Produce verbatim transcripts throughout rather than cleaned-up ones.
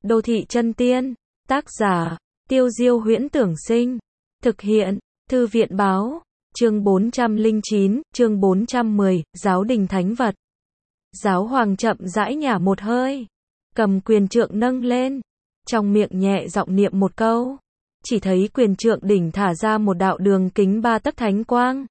Đô thị chân tiên. Tác giả, Tiêu Diêu Huyễn Tưởng Sinh. Thực hiện, Thư viện Báo. Chương bốn trăm lẻ chín, chương bốn trăm mười, Giáo đình thánh vật. Giáo hoàng chậm rãi nhả một hơi, cầm quyền trượng nâng lên, trong miệng nhẹ giọng niệm một câu. Chỉ thấy quyền trượng đỉnh thả ra một đạo đường kính ba tấc thánh quang.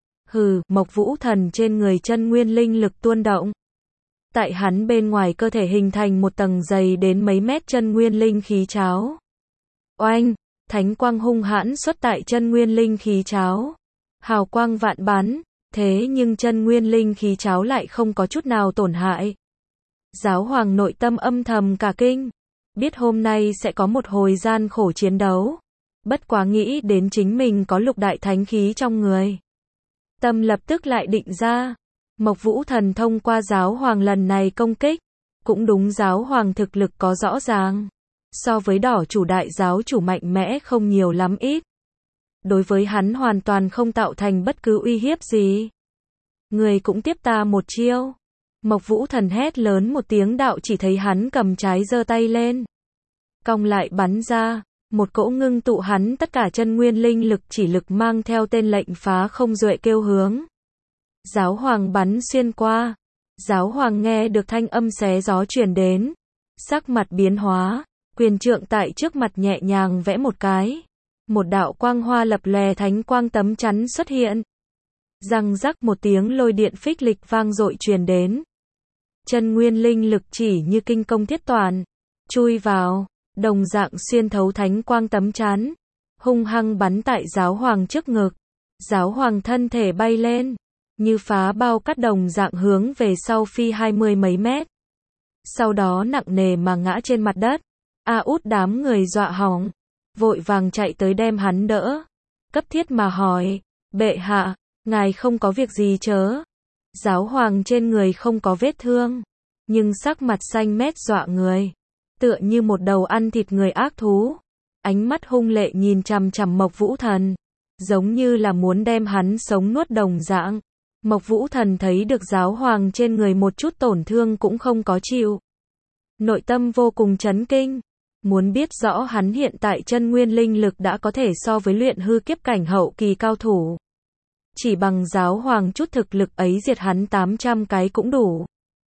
Hừ, Mộc Vũ Thần trên người chân nguyên linh lực tuôn động. Tại hắn bên ngoài cơ thể hình thành một tầng dày đến mấy mét chân nguyên linh khí cháo. Oanh, thánh quang hung hãn xuất tại chân nguyên linh khí cháo. Hào quang vạn bắn, thế nhưng chân nguyên linh khí cháo lại không có chút nào tổn hại. Giáo hoàng nội tâm âm thầm cả kinh, biết hôm nay sẽ có một hồi gian khổ chiến đấu. Bất quá nghĩ đến chính mình có lục đại thánh khí trong người, tâm lập tức lại định ra. Mộc Vũ Thần thông qua giáo hoàng lần này công kích, cũng đúng giáo hoàng thực lực có rõ ràng. So với đỏ chủ đại giáo chủ mạnh mẽ không nhiều lắm ít. Đối với hắn hoàn toàn không tạo thành bất cứ uy hiếp gì. Người cũng tiếp ta một chiêu. Mộc Vũ Thần hét lớn một tiếng, đạo chỉ thấy hắn cầm trái giơ tay lên, cong lại bắn ra, một cỗ ngưng tụ hắn tất cả chân nguyên linh lực chỉ lực mang theo tên lệnh phá không duệ kêu hướng. Giáo hoàng bắn xuyên qua. Giáo hoàng nghe được thanh âm xé gió truyền đến, sắc mặt biến hóa, quyền trượng tại trước mặt nhẹ nhàng vẽ một cái. Một đạo quang hoa lập lòe thánh quang tấm chắn xuất hiện. Răng rắc một tiếng lôi điện phích lịch vang dội truyền đến. Chân nguyên linh lực chỉ như kinh công thiết toàn, chui vào, đồng dạng xuyên thấu thánh quang tấm chắn, hung hăng bắn tại giáo hoàng trước ngực. Giáo hoàng thân thể bay lên, như phá bao cắt đồng dạng hướng về sau phi hai mươi mấy mét. Sau đó nặng nề mà ngã trên mặt đất. A út đám người dọa hỏng, vội vàng chạy tới đem hắn đỡ, cấp thiết mà hỏi, bệ hạ, ngài không có việc gì chớ? Giáo hoàng trên người không có vết thương, nhưng sắc mặt xanh mét dọa người, tựa như một đầu ăn thịt người ác thú, ánh mắt hung lệ nhìn chằm chằm Mộc Vũ Thần, giống như là muốn đem hắn sống nuốt đồng dạng. Mộc Vũ Thần thấy được giáo hoàng trên người một chút tổn thương cũng không có chịu, nội tâm vô cùng chấn kinh. Muốn biết rõ hắn hiện tại chân nguyên linh lực đã có thể so với luyện hư kiếp cảnh hậu kỳ cao thủ. Chỉ bằng giáo hoàng chút thực lực ấy diệt hắn tám trăm cái cũng đủ.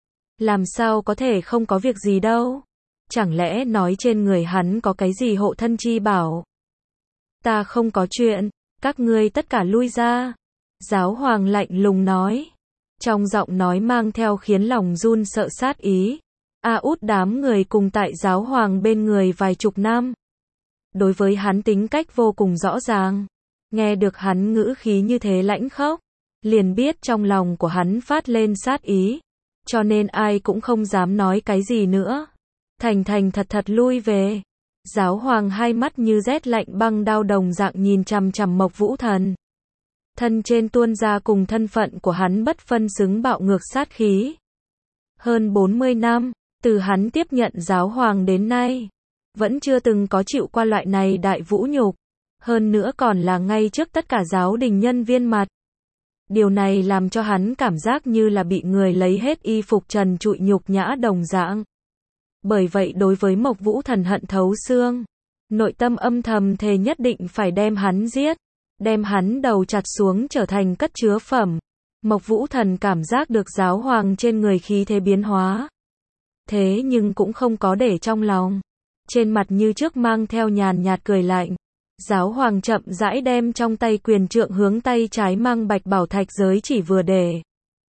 Làm sao có thể không có việc gì đâu? Chẳng lẽ nói trên người hắn có cái gì hộ thân chi bảo? Ta không có chuyện, các ngươi tất cả lui ra. Giáo hoàng lạnh lùng nói. Trong giọng nói mang theo khiến lòng run sợ sát ý. A út đám người cùng tại giáo hoàng bên người vài chục năm. Đối với hắn tính cách vô cùng rõ ràng. Nghe được hắn ngữ khí như thế lãnh khốc, liền biết trong lòng của hắn phát lên sát ý. Cho nên ai cũng không dám nói cái gì nữa. Thành thành thật thật lui về. Giáo hoàng hai mắt như rét lạnh băng đao đồng dạng nhìn chằm chằm Mộc Vũ Thần. Thân trên tuôn ra cùng thân phận của hắn bất phân xứng bạo ngược sát khí. Hơn bốn mươi năm, từ hắn tiếp nhận giáo hoàng đến nay, vẫn chưa từng có chịu qua loại này đại vũ nhục. Hơn nữa còn là ngay trước tất cả giáo đình nhân viên mặt. Điều này làm cho hắn cảm giác như là bị người lấy hết y phục trần trụi nhục nhã đồng dạng. Bởi vậy đối với Mộc Vũ Thần hận thấu xương, nội tâm âm thầm thề nhất định phải đem hắn giết, đem hắn đầu chặt xuống trở thành cất chứa phẩm. Mộc Vũ Thần cảm giác được giáo hoàng trên người khí thế biến hóa. Thế nhưng cũng không có để trong lòng. Trên mặt như trước mang theo nhàn nhạt cười lạnh. Giáo hoàng chậm rãi đem trong tay quyền trượng hướng tay trái mang bạch bảo thạch giới chỉ vừa để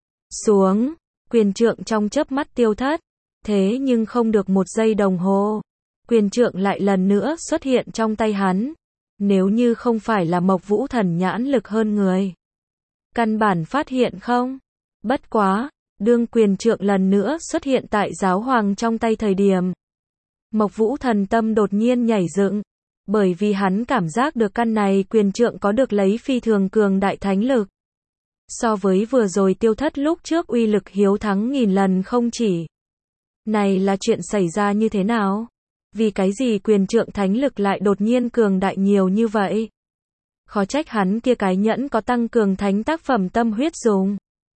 xuống. Quyền trượng trong chớp mắt tiêu thất. Thế nhưng không được một giây đồng hồ, quyền trượng lại lần nữa xuất hiện trong tay hắn. Nếu như không phải là Mộc Vũ Thần nhãn lực hơn người, căn bản phát hiện không. Bất quá, đương quyền trượng lần nữa xuất hiện tại giáo hoàng trong tay thời điểm, Mộc Vũ Thần tâm đột nhiên nhảy dựng, bởi vì hắn cảm giác được căn này quyền trượng có được lấy phi thường cường đại thánh lực. So với vừa rồi tiêu thất lúc trước uy lực hiếu thắng nghìn lần không chỉ. Này là chuyện xảy ra như thế nào? Vì cái gì quyền trượng thánh lực lại đột nhiên cường đại nhiều như vậy? Khó trách hắn kia cái nhẫn có tăng cường thánh tác phẩm tâm huyết dùng.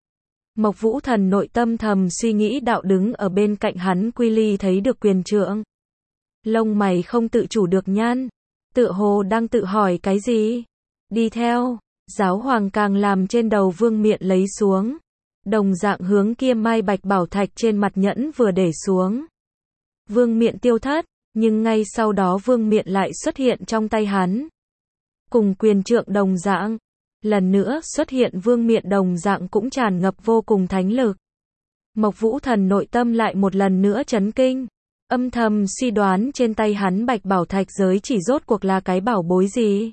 Mộc Vũ Thần nội tâm thầm suy nghĩ đạo, đứng ở bên cạnh hắn Quy Ly thấy được quyền trượng. Lông mày không tự chủ được nhăn, tựa hồ đang tự hỏi cái gì. Đi theo, giáo hoàng càng làm trên đầu Vương Miện lấy xuống. Đồng dạng hướng kia mai bạch bảo thạch trên mặt nhẫn vừa để xuống. Vương Miện tiêu thất, nhưng ngay sau đó Vương Miện lại xuất hiện trong tay hắn. Cùng quyền trượng đồng dạng, lần nữa xuất hiện Vương Miện đồng dạng cũng tràn ngập vô cùng thánh lực. Mộc Vũ Thần nội tâm lại một lần nữa chấn kinh, âm thầm suy đoán trên tay hắn bạch bảo thạch giới chỉ rốt cuộc là cái bảo bối gì.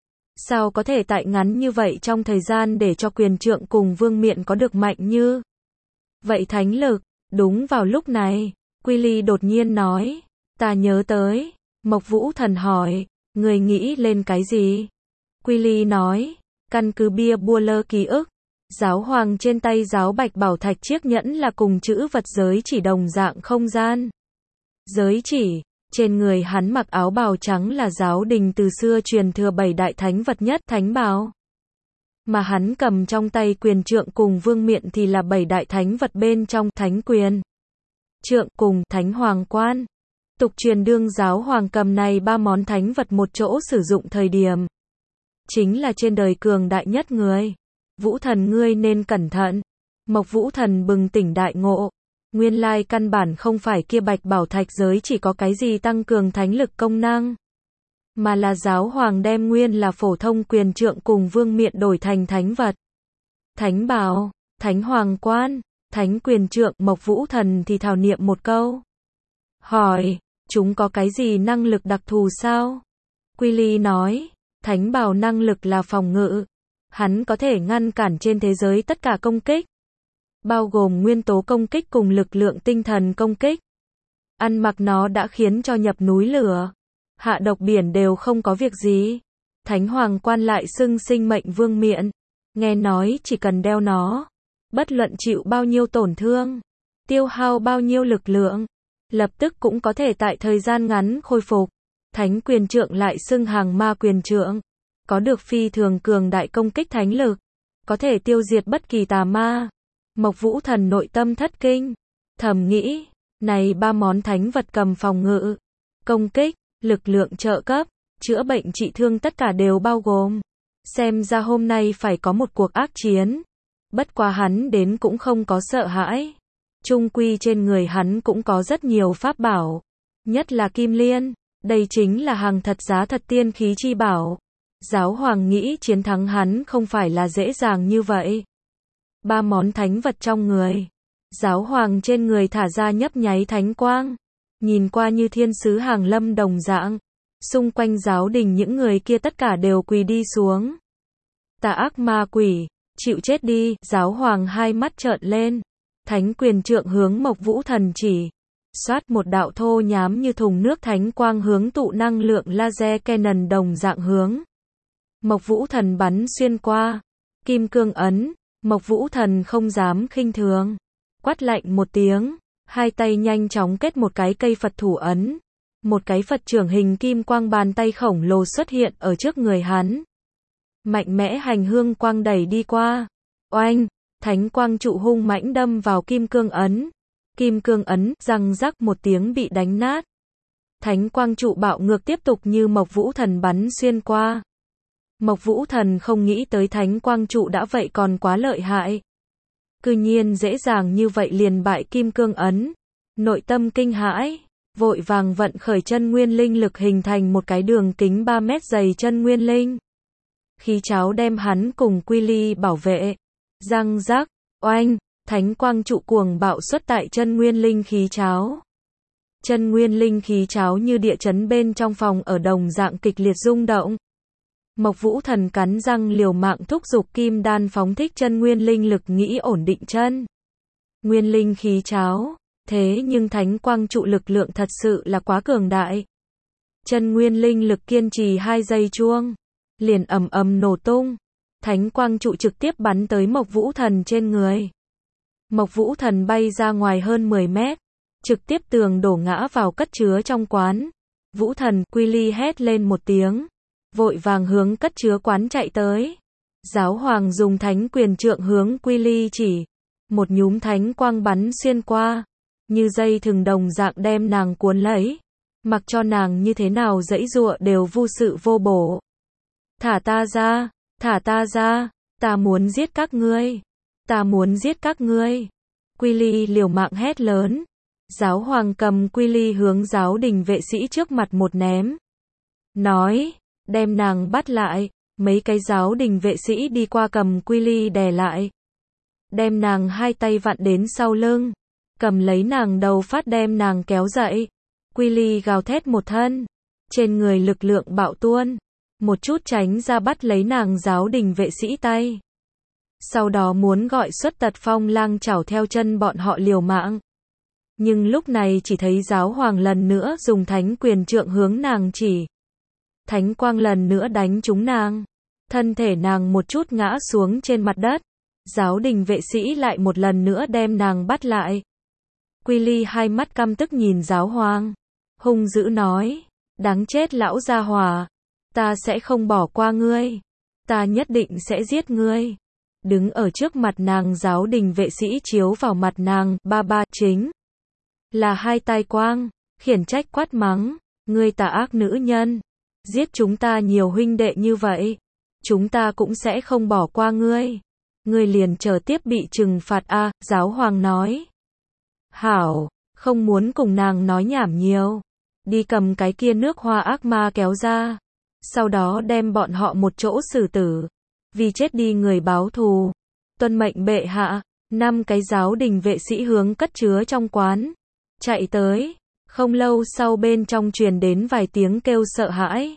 Sao có thể tại ngắn như vậy trong thời gian để cho quyền trượng cùng Vương Miện có được mạnh như vậy thánh lực. Đúng vào lúc này, Quy Ly đột nhiên nói, ta nhớ tới. Mộc Vũ Thần hỏi, người nghĩ lên cái gì? Quy Ly nói, căn cứ bia bua lơ ký ức, giáo hoàng trên tay giáo bạch bảo thạch chiếc nhẫn là cùng chữ vật giới chỉ đồng dạng không gian. Giới chỉ, trên người hắn mặc áo bào trắng là giáo đình từ xưa truyền thừa bảy đại thánh vật nhất thánh bào. Mà hắn cầm trong tay quyền trượng cùng Vương Miện thì là bảy đại thánh vật bên trong thánh quyền. Trượng cùng thánh hoàng quan. Tục truyền đương giáo hoàng cầm này ba món thánh vật một chỗ sử dụng thời điểm. Chính là trên đời cường đại nhất người. Vũ Thần ngươi nên cẩn thận. Mộc Vũ Thần bừng tỉnh đại ngộ. Nguyên lai căn bản không phải kia bạch bảo thạch giới chỉ có cái gì tăng cường thánh lực công năng. Mà là giáo hoàng đem nguyên là phổ thông quyền trượng cùng Vương Miện đổi thành thánh vật. Thánh bảo, thánh hoàng quan, thánh quyền trượng. Mộc Vũ Thần thì thảo niệm một câu. Hỏi, chúng có cái gì năng lực đặc thù sao? Quy Ly nói, thánh bảo năng lực là phòng ngự. Hắn có thể ngăn cản trên thế giới tất cả công kích. Bao gồm nguyên tố công kích cùng lực lượng tinh thần công kích. Ăn mặc nó đã khiến cho nhập núi lửa, hạ độc biển đều không có việc gì. Thánh hoàng quan lại xưng sinh mệnh Vương Miện. Nghe nói chỉ cần đeo nó, bất luận chịu bao nhiêu tổn thương, tiêu hao bao nhiêu lực lượng, lập tức cũng có thể tại thời gian ngắn khôi phục. Thánh quyền trượng lại xưng hàng ma quyền trượng. Có được phi thường cường đại công kích thánh lực, có thể tiêu diệt bất kỳ tà ma. Mộc Vũ Thần nội tâm thất kinh, thầm nghĩ, này ba món thánh vật cầm phòng ngự, công kích, lực lượng trợ cấp, chữa bệnh trị thương tất cả đều bao gồm. Xem ra hôm nay phải có một cuộc ác chiến. Bất quá hắn đến cũng không có sợ hãi. Chung quy trên người hắn cũng có rất nhiều pháp bảo, nhất là kim liên, đây chính là hàng thật giá thật tiên khí chi bảo. Giáo hoàng nghĩ chiến thắng hắn không phải là dễ dàng như vậy. Ba món thánh vật trong người. Giáo hoàng trên người thả ra nhấp nháy thánh quang. Nhìn qua như thiên sứ hàng lâm đồng dạng. Xung quanh giáo đình những người kia tất cả đều quỳ đi xuống. Tà ác ma quỷ, chịu chết đi. Giáo hoàng hai mắt trợn lên. Thánh quyền trượng hướng Mộc Vũ Thần chỉ. Xoát một đạo thô nhám như thùng nước thánh quang hướng tụ năng lượng laser Canon đồng dạng hướng. Mộc Vũ Thần bắn xuyên qua. Kim cương ấn. Mộc Vũ Thần không dám khinh thường. Quát lạnh một tiếng. Hai tay nhanh chóng kết một cái cây Phật thủ ấn. Một cái Phật trưởng hình kim quang bàn tay khổng lồ xuất hiện ở trước người hắn. Mạnh mẽ hành hương quang đẩy đi qua. Oanh! Thánh quang trụ hung mãnh đâm vào kim cương ấn. Kim cương ấn, răng rắc một tiếng bị đánh nát. Thánh quang trụ bạo ngược tiếp tục như Mộc Vũ Thần bắn xuyên qua. Mộc Vũ Thần không nghĩ tới thánh quang trụ đã vậy còn quá lợi hại. Cư nhiên dễ dàng như vậy liền bại kim cương ấn. Nội tâm kinh hãi, vội vàng vận khởi chân nguyên linh lực hình thành một cái đường kính ba mét dày chân nguyên linh. Khí cháo đem hắn cùng Quy Ly bảo vệ. Răng rắc, oanh, thánh quang trụ cuồng bạo xuất tại chân nguyên linh khí cháo. Chân nguyên linh khí cháo như địa chấn bên trong phòng ở đồng dạng kịch liệt rung động. Mộc Vũ Thần cắn răng liều mạng thúc giục kim đan phóng thích chân nguyên linh lực nghĩ ổn định chân nguyên linh khí cháo. Thế nhưng thánh quang trụ lực lượng thật sự là quá cường đại. Chân nguyên linh lực kiên trì hai giây chuông, liền ầm ầm nổ tung. Thánh quang trụ trực tiếp bắn tới Mộc Vũ Thần trên người. Mộc Vũ Thần bay ra ngoài hơn mười mét, trực tiếp tường đổ ngã vào cất chứa trong quán. Vũ Thần, Quy Ly hét lên một tiếng, vội vàng hướng cất chứa quán chạy tới. Giáo hoàng dùng thánh quyền trượng hướng Quy Ly chỉ. Một nhúm thánh quang bắn xuyên qua, như dây thừng đồng dạng đem nàng cuốn lấy. mặc cho nàng như thế nào giãy giụa đều vô sự vô bổ. Thả ta ra, thả ta ra, ta muốn giết các ngươi, ta muốn giết các ngươi. Quy Ly liều mạng hét lớn. Giáo hoàng cầm quy ly hướng giáo đình vệ sĩ trước mặt một ném. Nói, đem nàng bắt lại. Mấy cái giáo đình vệ sĩ đi qua cầm quy ly đè lại. Đem nàng hai tay vặn đến sau lưng. Cầm lấy nàng đầu phát đem nàng kéo dậy. Quy ly gào thét một thân. Trên người lực lượng bạo tuôn. Một chút tránh ra bắt lấy nàng giáo đình vệ sĩ tay. Sau đó muốn gọi xuất tật phong lang chảo theo chân bọn họ liều mạng. Nhưng lúc này chỉ thấy giáo hoàng lần nữa dùng thánh quyền trượng hướng nàng chỉ. Thánh quang lần nữa đánh trúng nàng. Thân thể nàng một chút ngã xuống trên mặt đất. Giáo đình vệ sĩ lại một lần nữa đem nàng bắt lại. Quy ly hai mắt căm tức nhìn giáo hoàng. Hung dữ nói. Đáng chết lão gia hỏa. Ta sẽ không bỏ qua ngươi. Ta nhất định sẽ giết ngươi. Đứng ở trước mặt nàng giáo đình vệ sĩ chiếu vào mặt nàng. Ba ba chính là hai tai quang. Khiển trách quát mắng. Ngươi tà ác nữ nhân. Giết chúng ta nhiều huynh đệ như vậy. Chúng ta cũng sẽ không bỏ qua ngươi. Ngươi liền chờ tiếp bị trừng phạt a. À, giáo hoàng nói. Hảo, không muốn cùng nàng nói nhảm nhiều. Đi cầm cái kia nước hoa ác ma kéo ra. Sau đó đem bọn họ một chỗ xử tử. Vì chết đi người báo thù. Tuân mệnh bệ hạ. Năm cái giáo đình vệ sĩ hướng cất chứa trong quán. Chạy tới. Không lâu sau bên trong truyền đến vài tiếng kêu sợ hãi.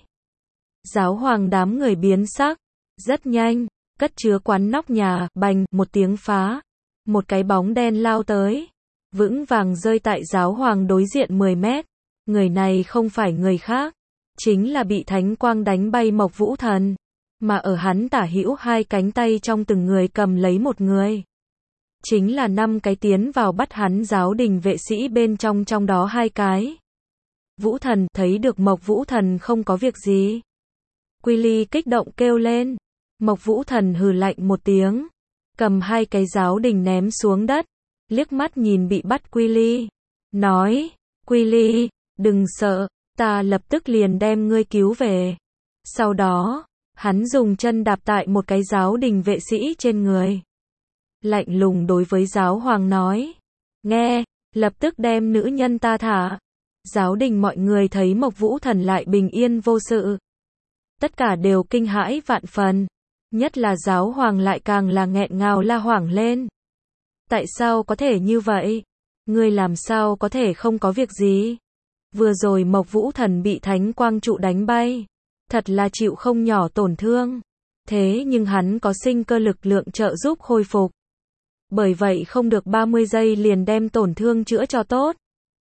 Giáo hoàng đám người biến sắc. Rất nhanh. Cất chứa quán nóc nhà. Bành. Một tiếng phá. Một cái bóng đen lao tới. Vững vàng rơi tại giáo hoàng đối diện mười mét. Người này không phải người khác. Chính là bị thánh quang đánh bay Mộc Vũ Thần. Mà ở hắn tả hữu hai cánh tay trong từng người cầm lấy một người. Chính là năm cái tiến vào bắt hắn giáo đình vệ sĩ bên trong trong đó hai cái. Vũ Thần thấy được Mộc Vũ Thần không có việc gì. Quy ly kích động kêu lên. Mộc Vũ Thần hừ lạnh một tiếng. Cầm hai cái giáo đình ném xuống đất. Liếc mắt nhìn bị bắt Quy ly. Nói, Quy ly, đừng sợ, ta lập tức liền đem ngươi cứu về. Sau đó, hắn dùng chân đạp tại một cái giáo đình vệ sĩ trên người. Lạnh lùng đối với giáo hoàng nói. Nghe, lập tức đem nữ nhân ta thả. Giáo đình mọi người thấy Mộc Vũ Thần lại bình yên vô sự. Tất cả đều kinh hãi vạn phần. Nhất là giáo hoàng lại càng là nghẹn ngào la hoảng lên. Tại sao có thể như vậy? Ngươi làm sao có thể không có việc gì? Vừa rồi Mộc Vũ Thần bị thánh quang trụ đánh bay. Thật là chịu không nhỏ tổn thương. Thế nhưng hắn có sinh cơ lực lượng trợ giúp khôi phục. Bởi vậy không được ba mươi giây liền đem tổn thương chữa cho tốt.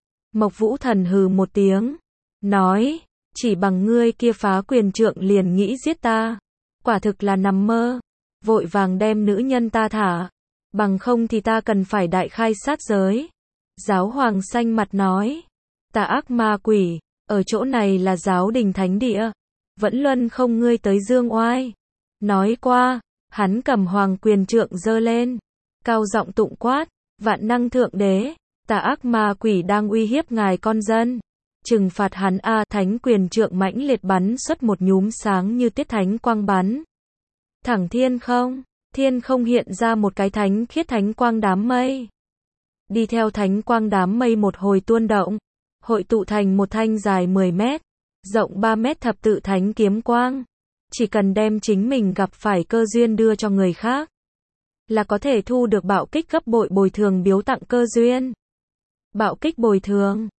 Mộc Vũ Thần hừ một tiếng. Nói, chỉ bằng ngươi kia phá quyền trượng liền nghĩ giết ta. Quả thực là nằm mơ. Vội vàng đem nữ nhân ta thả. Bằng không thì ta cần phải đại khai sát giới. Giáo hoàng xanh mặt nói. Tà ác ma quỷ, ở chỗ này là giáo đình thánh địa. Vẫn luân không ngươi tới dương oai. Nói qua, hắn cầm hoàng quyền trượng giơ lên. Cao giọng tụng quát, vạn năng thượng đế, tà ác ma quỷ đang uy hiếp ngài con dân. Trừng phạt hắn a. Thánh quyền trượng mãnh liệt bắn xuất một nhúm sáng như tiết thánh quang bắn. Thẳng thiên không, thiên không hiện ra một cái thánh khiết thánh quang đám mây. Đi theo thánh quang đám mây một hồi tuôn động. Hội tụ thành một thanh dài mười mét, rộng ba mét thập tự thánh kiếm quang. Chỉ cần đem chính mình gặp phải cơ duyên đưa cho người khác, là có thể thu được bạo kích gấp bội bồi thường biếu tặng cơ duyên. Bạo kích bồi thường.